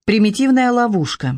Примитивная ловушка.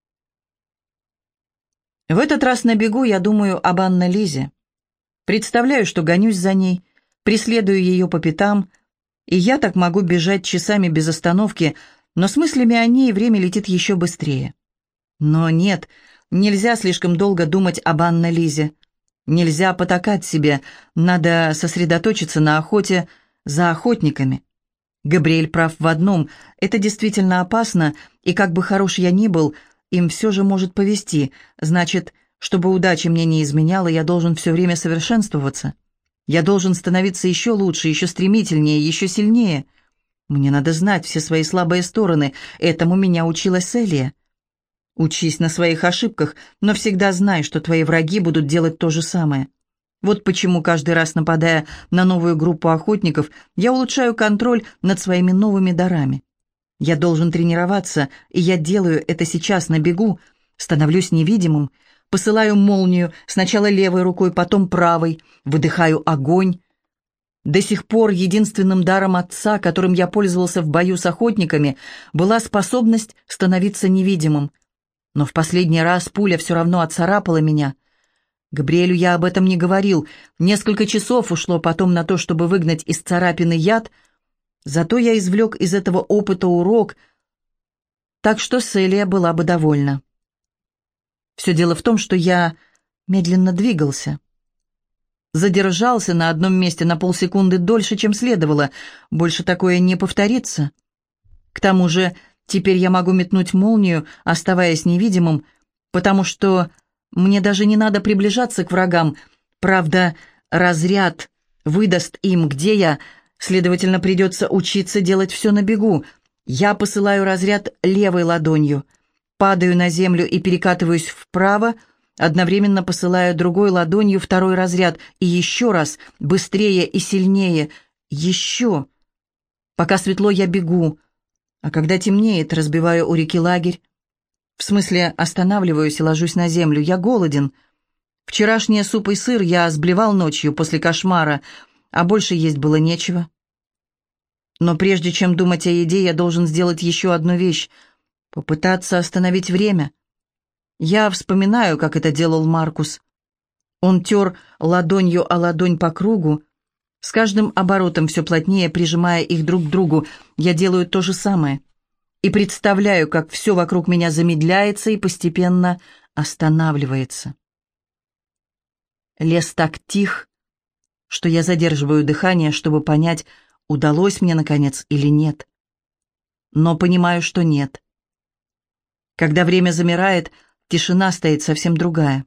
В этот раз на бегу я думаю об Анне-Лизе. Представляю, что гонюсь за ней, преследую ее по пятам, и я так могу бежать часами без остановки, но с мыслями о ней время летит еще быстрее. Но нет, нельзя слишком долго думать об Анне-Лизе. Нельзя потакать себе, надо сосредоточиться на охоте за охотниками. Габриэль прав в одном: это действительно опасно, и как бы хорош я ни был, им все же может повезти. Значит, чтобы удача мне не изменяла, я должен все время совершенствоваться. Я должен становиться еще лучше, еще стремительнее, еще сильнее. Мне надо знать все свои слабые стороны, этому меня учила Селия. Учись на своих ошибках, но всегда знай, что твои враги будут делать то же самое. Вот почему каждый раз, нападая на новую группу охотников, я улучшаю контроль над своими новыми дарами. Я должен тренироваться, и я делаю это сейчас на бегу, становлюсь невидимым, посылаю молнию, сначала левой рукой, потом правой, выдыхаю огонь. До сих пор единственным даром отца, которым я пользовался в бою с охотниками, была способность становиться невидимым. Но в последний раз пуля все равно отцарапала меня. Габриэлю я об этом не говорил. Несколько часов ушло потом на то, чтобы выгнать из царапины яд. Зато я извлек из этого опыта урок, так что Селия была бы довольна. Все дело в том, что я медленно двигался. Задержался на одном месте на полсекунды дольше, чем следовало. Больше такое не повторится. К тому же теперь я могу метнуть молнию, оставаясь невидимым, потому что мне даже не надо приближаться к врагам. Правда, разряд выдаст им, где я, следовательно, придется учиться делать все на бегу. Я посылаю разряд левой ладонью, падаю на землю и перекатываюсь вправо, одновременно посылаю другой ладонью второй разряд, и еще раз, быстрее и сильнее, еще. Пока светло, я бегу, а когда темнеет, разбиваю у реки лагерь. В смысле, останавливаюсь и ложусь на землю. Я голоден. Вчерашний суп и сыр я сблевал ночью после кошмара, а больше есть было нечего. Но прежде чем думать о еде, я должен сделать еще одну вещь — попытаться остановить время. Я вспоминаю, как это делал Маркус. Он тер ладонью о ладонь по кругу, с каждым оборотом все плотнее прижимая их друг к другу. Я делаю то же самое. И представляю, как все вокруг меня замедляется и постепенно останавливается. Лес так тих, что я задерживаю дыхание, чтобы понять, удалось мне, наконец, или нет. Но понимаю, что нет. Когда время замирает, тишина стоит совсем другая.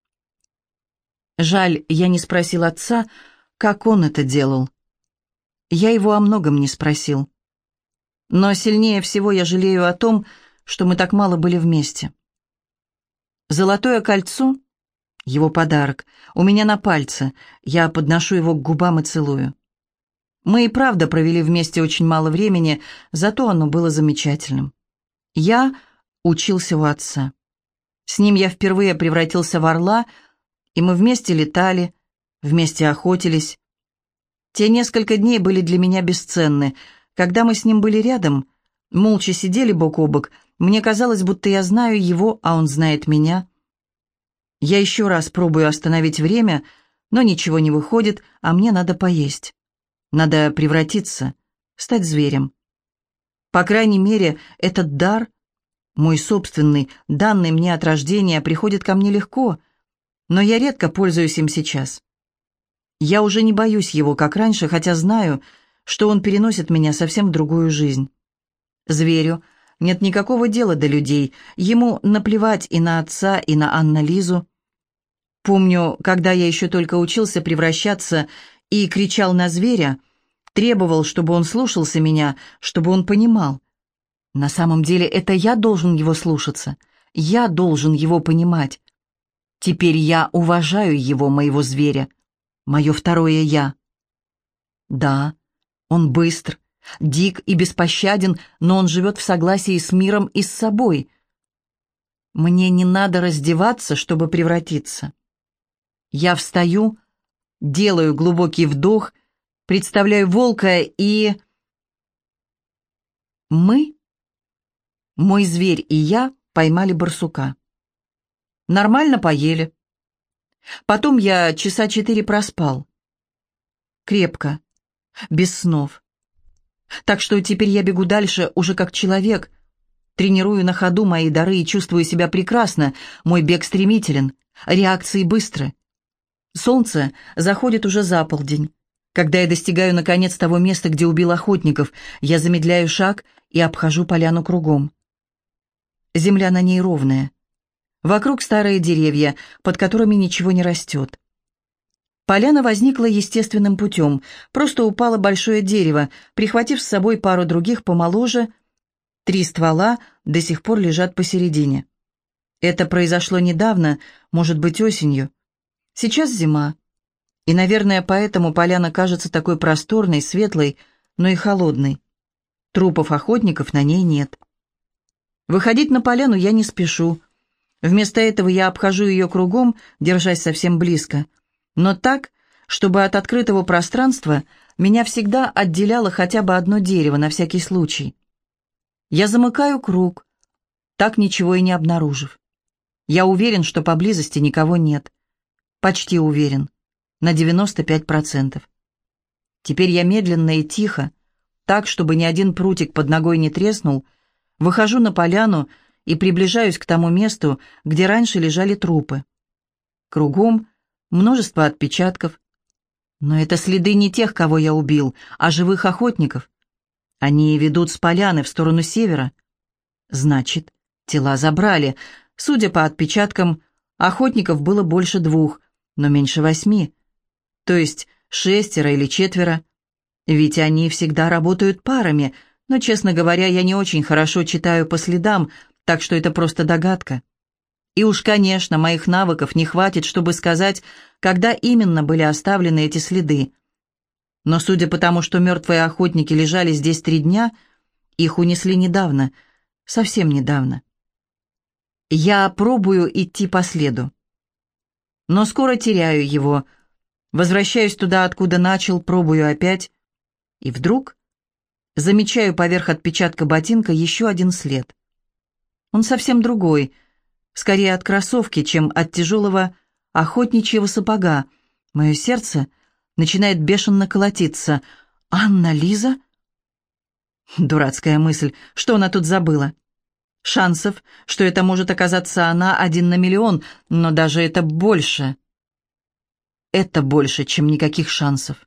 Жаль, я не спросил отца, как он это делал. Я его о многом не спросил. Но сильнее всего я жалею о том, что мы так мало были вместе. Золотое кольцо, его подарок, у меня на пальце. Я подношу его к губам и целую. Мы и правда провели вместе очень мало времени, зато оно было замечательным. Я учился у отца. С ним я впервые превратился в орла, и мы вместе летали, вместе охотились. Те несколько дней были для меня бесценны. Когда мы с ним были рядом, молча сидели бок о бок, мне казалось, будто я знаю его, а он знает меня. Я еще раз пробую остановить время, но ничего не выходит, а мне надо поесть. Надо превратиться, стать зверем. По крайней мере, этот дар, мой собственный, данный мне от рождения, приходит ко мне легко, но я редко пользуюсь им сейчас. Я уже не боюсь его, как раньше, хотя знаю, что он переносит меня совсем в другую жизнь. Зверю нет никакого дела до людей, ему наплевать и на отца, и на Анну-Лизу. Помню, когда я еще только учился превращаться и кричал на зверя, требовал, чтобы он слушался меня, чтобы он понимал. На самом деле это я должен его слушаться, я должен его понимать. Теперь я уважаю его, моего зверя, мое второе «я». Да, он быстр, дик и беспощаден, но он живет в согласии с миром и с собой. Мне не надо раздеваться, чтобы превратиться. Я встаю, делаю глубокий вдох, представляю волка и... Мы Мой зверь и я поймали барсука. Нормально поели. Потом я часа 4 проспал. Крепко, без снов. Так что теперь я бегу дальше уже как человек. Тренирую на ходу мои дары и чувствую себя прекрасно. Мой бег стремителен, реакции быстры. Солнце заходит уже за полдень. Когда я достигаю, наконец, того места, где убил охотников, я замедляю шаг и обхожу поляну кругом. Земля на ней ровная. Вокруг старые деревья, под которыми ничего не растет. Поляна возникла естественным путем. Просто упало большое дерево, прихватив с собой пару других помоложе. 3 ствола до сих пор лежат посередине. Это произошло недавно, может быть, осенью. Сейчас зима. И, наверное, поэтому поляна кажется такой просторной, светлой, но и холодной. Трупов охотников на ней нет. Выходить на поляну я не спешу. Вместо этого я обхожу ее кругом, держась совсем близко. Но так, чтобы от открытого пространства меня всегда отделяло хотя бы одно дерево на всякий случай. Я замыкаю круг, так ничего и не обнаружив. Я уверен, что поблизости никого нет. Почти уверен. На 95%. Теперь я медленно и тихо, так, чтобы ни один прутик под ногой не треснул, выхожу на поляну и приближаюсь к тому месту, где раньше лежали трупы. Кругом множество отпечатков. Но это следы не тех, кого я убил, а живых охотников. Они ведут с поляны в сторону севера. Значит, тела забрали. Судя по отпечаткам, охотников было больше 2, но меньше 8. То есть 6 или 4. Ведь они всегда работают парами, но, честно говоря, я не очень хорошо читаю по следам, так что это просто догадка. И уж, конечно, моих навыков не хватит, чтобы сказать, когда именно были оставлены эти следы. Но судя по тому, что мертвые охотники лежали здесь 3 дня, их унесли недавно, совсем недавно. Я пробую идти по следу, но скоро теряю его. Возвращаюсь туда, откуда начал, пробую опять, и вдруг замечаю поверх отпечатка ботинка еще один след. Он совсем другой, скорее от кроссовки, чем от тяжелого охотничьего сапога. Мое сердце начинает бешено колотиться. «Анна-Лиза?» Дурацкая мысль. Что она тут забыла? Шансов, что это может оказаться она, 1 на миллион, но даже это больше. Это больше, чем никаких шансов.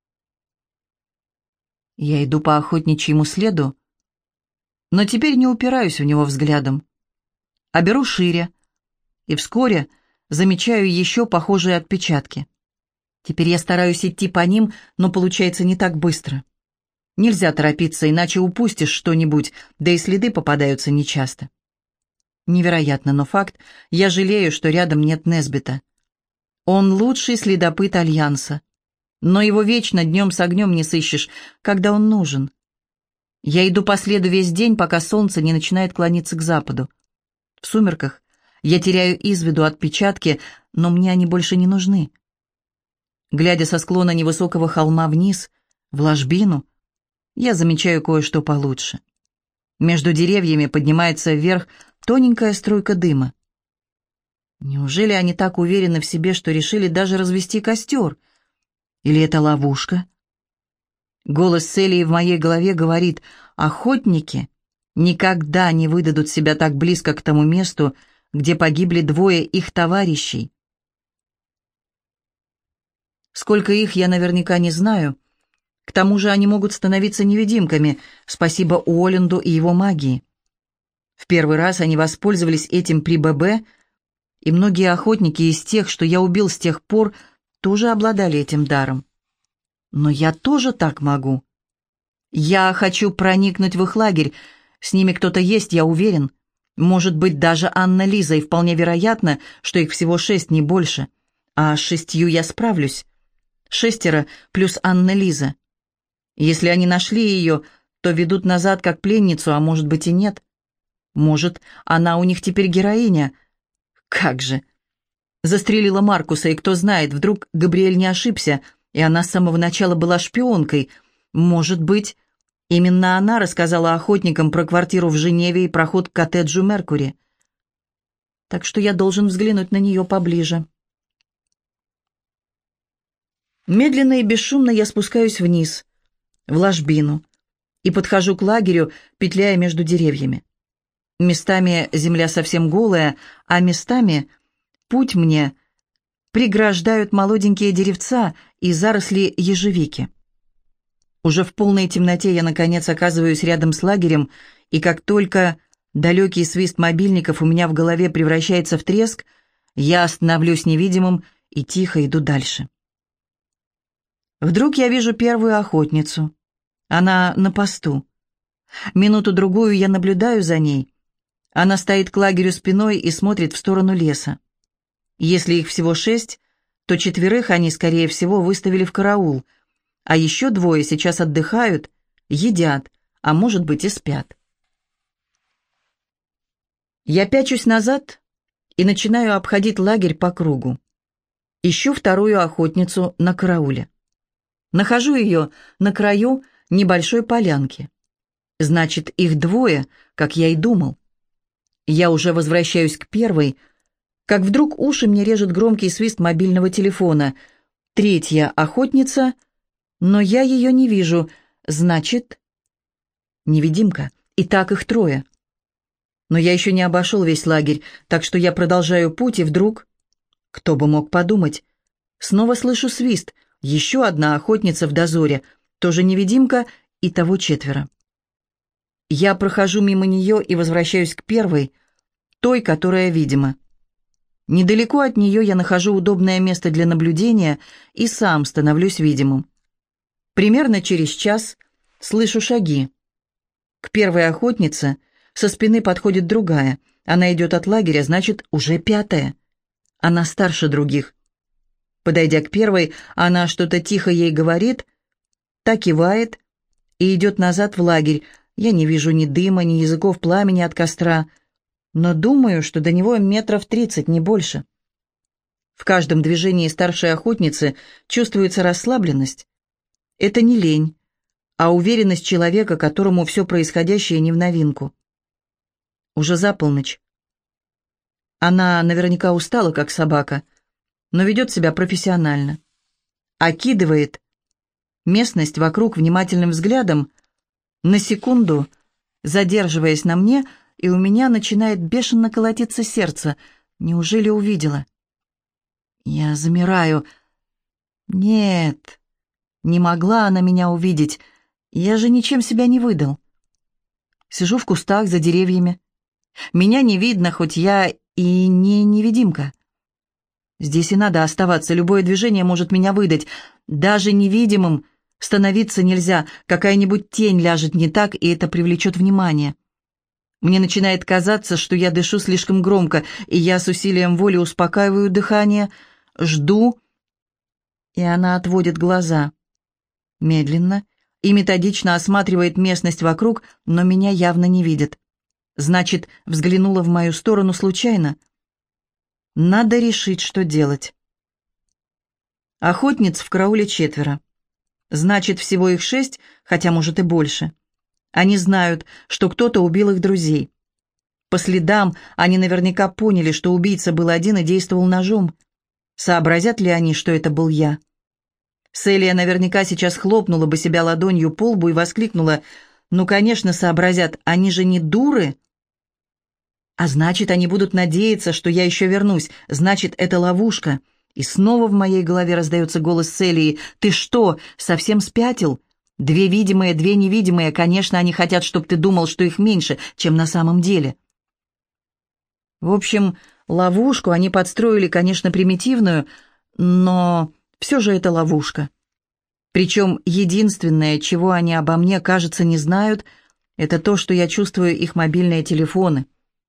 Я иду по охотничьему следу, но теперь не упираюсь в него взглядом, а беру шире, и вскоре замечаю еще похожие отпечатки. Теперь я стараюсь идти по ним, но получается не так быстро. Нельзя торопиться, иначе упустишь что-нибудь, да и следы попадаются нечасто. Невероятно, но факт, я жалею, что рядом нет Несбита. Он лучший следопыт Альянса, но его вечно днем с огнем не сыщешь, когда он нужен. Я иду по следу весь день, пока солнце не начинает клониться к западу. В сумерках я теряю из виду отпечатки, но мне они больше не нужны. Глядя со склона невысокого холма вниз, в ложбину, я замечаю кое-что получше. Между деревьями поднимается вверх тоненькая струйка дыма. Неужели они так уверены в себе, что решили даже развести костер? Или это ловушка? Голос Селии в моей голове говорит: охотники никогда не выдадут себя так близко к тому месту, где погибли 2 их товарищей. Сколько их, я наверняка не знаю. К тому же они могут становиться невидимками, спасибо Уолленду и его магии. В первый раз они воспользовались этим при ББ, и многие охотники из тех, что я убил с тех пор, тоже обладали этим даром. Но я тоже так могу. Я хочу проникнуть в их лагерь. С ними кто-то есть, я уверен. Может быть, даже Анна-Лиза, и вполне вероятно, что их всего 6, не больше. А с 6 я справлюсь. 6 плюс Анна-Лиза. Если они нашли ее, то ведут назад как пленницу, а может быть и нет. Может, она у них теперь героиня. Как же! Застрелила Маркуса, и кто знает, вдруг Габриэль не ошибся, и она с самого начала была шпионкой. Может быть, Именно она рассказала охотникам про квартиру в Женеве и проход к коттеджу Меркури. Так что я должен взглянуть на нее поближе. Медленно и бесшумно я спускаюсь вниз, в ложбину, и подхожу к лагерю, петляя между деревьями. Местами земля совсем голая, а местами путь мне преграждают молоденькие деревца и заросли ежевики. Уже в полной темноте я, наконец, оказываюсь рядом с лагерем, и как только далекий свист мобильников у меня в голове превращается в треск, я становлюсь невидимым и тихо иду дальше. Вдруг я вижу первую охотницу. Она на посту. Минуту-другую я наблюдаю за ней. Она стоит к лагерю спиной и смотрит в сторону леса. Если их всего 6, то 4 они, скорее всего, выставили в караул, а еще 2 сейчас отдыхают, едят, а может быть и спят. Я пячусь назад и начинаю обходить лагерь по кругу. Ищу вторую охотницу на карауле. Нахожу ее на краю небольшой полянки. Значит, их 2, как я и думал. Я уже возвращаюсь к первой, как вдруг уши мне режет громкий свист мобильного телефона. 3 охотница, но я ее не вижу. Значит, невидимка. И так их 3. Но я еще не обошел весь лагерь, так что я продолжаю путь, и вдруг... Кто бы мог подумать? Снова слышу свист. Еще одна охотница в дозоре, тоже невидимка, и того 4. Я прохожу мимо нее и возвращаюсь к первой, той, которая видима. Недалеко от нее я нахожу удобное место для наблюдения и сам становлюсь видимым. Примерно через час слышу шаги. К первой охотнице со спины подходит другая. Она идет от лагеря, значит, уже 5. Она старше других. Подойдя к первой, она что-то тихо ей говорит, та кивает и идет назад в лагерь. Я не вижу ни дыма, ни языков пламени от костра, но думаю, что до него 30 метров, не больше. В каждом движении старшей охотницы чувствуется расслабленность. Это не лень, а уверенность человека, которому все происходящее не в новинку. Уже за полночь. Она наверняка устала, как собака, но ведет себя профессионально. Окидывает местность вокруг внимательным взглядом, на секунду задерживаясь на мне, и у меня начинает бешено колотиться сердце. Неужели увидела? Я замираю. Нет, не могла она меня увидеть. Я же ничем себя не выдал. Сижу в кустах за деревьями. Меня не видно, хоть я и не невидимка. Здесь и надо оставаться, любое движение может меня выдать. Даже невидимым становиться нельзя, какая-нибудь тень ляжет не так, и это привлечет внимание. Мне начинает казаться, что я дышу слишком громко, и я с усилием воли успокаиваю дыхание, жду, и она отводит глаза. Медленно и методично осматривает местность вокруг, но меня явно не видит. Значит, взглянула в мою сторону случайно. Надо решить, что делать. Охотниц в карауле 4. Значит, всего их 6, хотя, может, и больше. Они знают, что кто-то убил их друзей. По следам они наверняка поняли, что убийца был один и действовал ножом. Сообразят ли они, что это был я? Селия наверняка сейчас хлопнула бы себя ладонью по лбу и воскликнула: «Ну, конечно, сообразят, они же не дуры!» А значит, они будут надеяться, что я еще вернусь. Значит, это ловушка. И снова в моей голове раздается голос Селии: «Ты что, совсем спятил? 2 видимые, 2 невидимые. Конечно, они хотят, чтобы ты думал, что их меньше, чем на самом деле». В общем, ловушку они подстроили, конечно, примитивную, но все же это ловушка. Причем единственное, чего они обо мне, кажется, не знают, это то, что я чувствую их мобильные телефоны.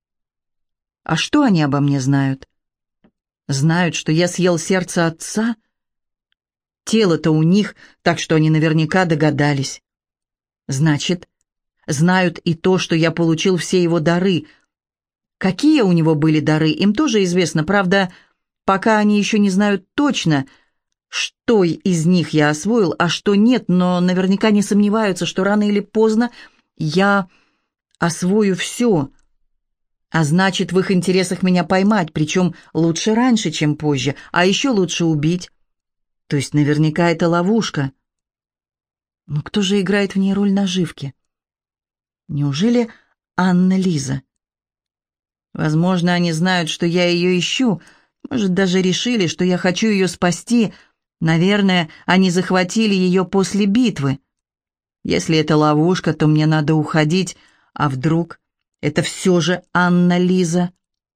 А что они обо мне знают? Знают, что я съел сердце отца? Тело-то у них, так что они наверняка догадались. Значит, знают и то, что я получил все его дары. Какие у него были дары, им тоже известно, правда, пока они еще не знают точно. что из них я освоил, а что нет, но наверняка не сомневаются, что рано или поздно я освою все. А значит, в их интересах меня поймать, причем лучше раньше, чем позже, а еще лучше убить. То есть наверняка это ловушка. Но кто же играет в ней роль наживки? Неужели Анна-Лиза? Возможно, они знают, что я ее ищу, может, даже решили, что я хочу ее спасти. Наверное, они захватили ее после битвы. Если это ловушка, то мне надо уходить, а вдруг это все же Анна-Лиза?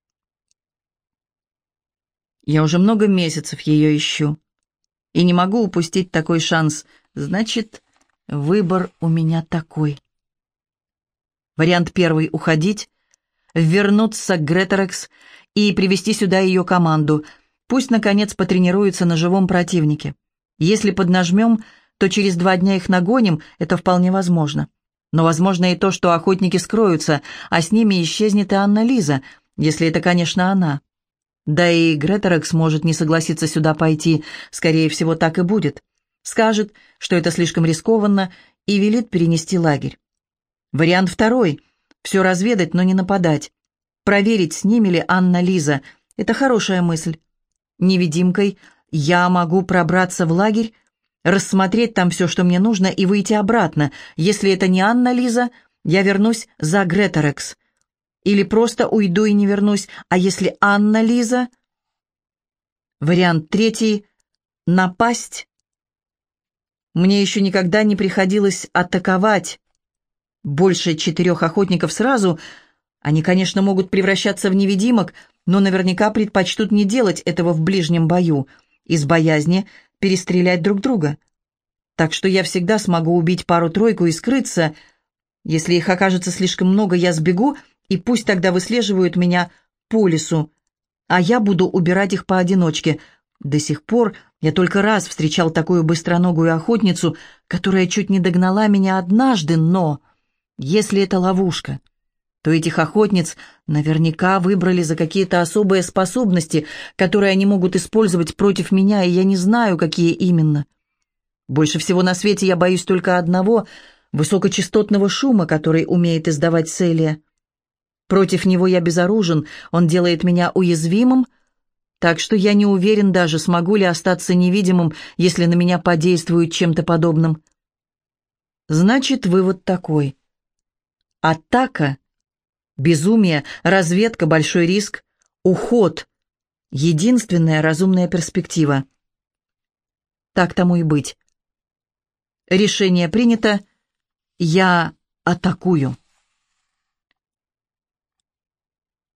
Я уже много месяцев ее ищу и не могу упустить такой шанс. Значит, выбор у меня такой. Вариант первый — уходить, вернуться к Греторекс и привести сюда ее команду. Пусть, наконец, потренируются на живом противнике. Если поднажмем, то через 2 дня их нагоним, это вполне возможно. Но возможно и то, что охотники скроются, а с ними исчезнет и Анна-Лиза, если это, конечно, она. Да и Греторекс может не согласиться сюда пойти, скорее всего, так и будет. Скажет, что это слишком рискованно, и велит перенести лагерь. Вариант второй — все разведать, но не нападать. Проверить, с ними ли Анна-Лиза. Это хорошая мысль. Невидимкой я могу пробраться в лагерь, рассмотреть там все, что мне нужно, и выйти обратно. Если это не Анна-Лиза, я вернусь за Греторекс. Или просто уйду и не вернусь. А если Анна-Лиза? Вариант третий — напасть. Мне еще никогда не приходилось атаковать больше 4 охотников сразу. Они, конечно, могут превращаться в невидимок, но наверняка предпочтут не делать этого в ближнем бою, из боязни перестрелять друг друга. Так что я всегда смогу убить пару-тройку и скрыться. Если их окажется слишком много, я сбегу, и пусть тогда выслеживают меня по лесу, а я буду убирать их поодиночке. До сих пор я только раз встречал такую быстроногую охотницу, которая чуть не догнала меня однажды, но если это ловушка, то этих охотниц наверняка выбрали за какие-то особые способности, которые они могут использовать против меня, и я не знаю, какие именно. Больше всего на свете я боюсь только одного — высокочастотного шума, который умеет издавать Селия. Против него я безоружен, он делает меня уязвимым, так что я не уверен даже, смогу ли остаться невидимым, если на меня подействуют чем-то подобным. Значит, вывод такой. Атака, безумие, разведка, большой риск, уход — единственная разумная перспектива. Так тому и быть. Решение принято. Я атакую.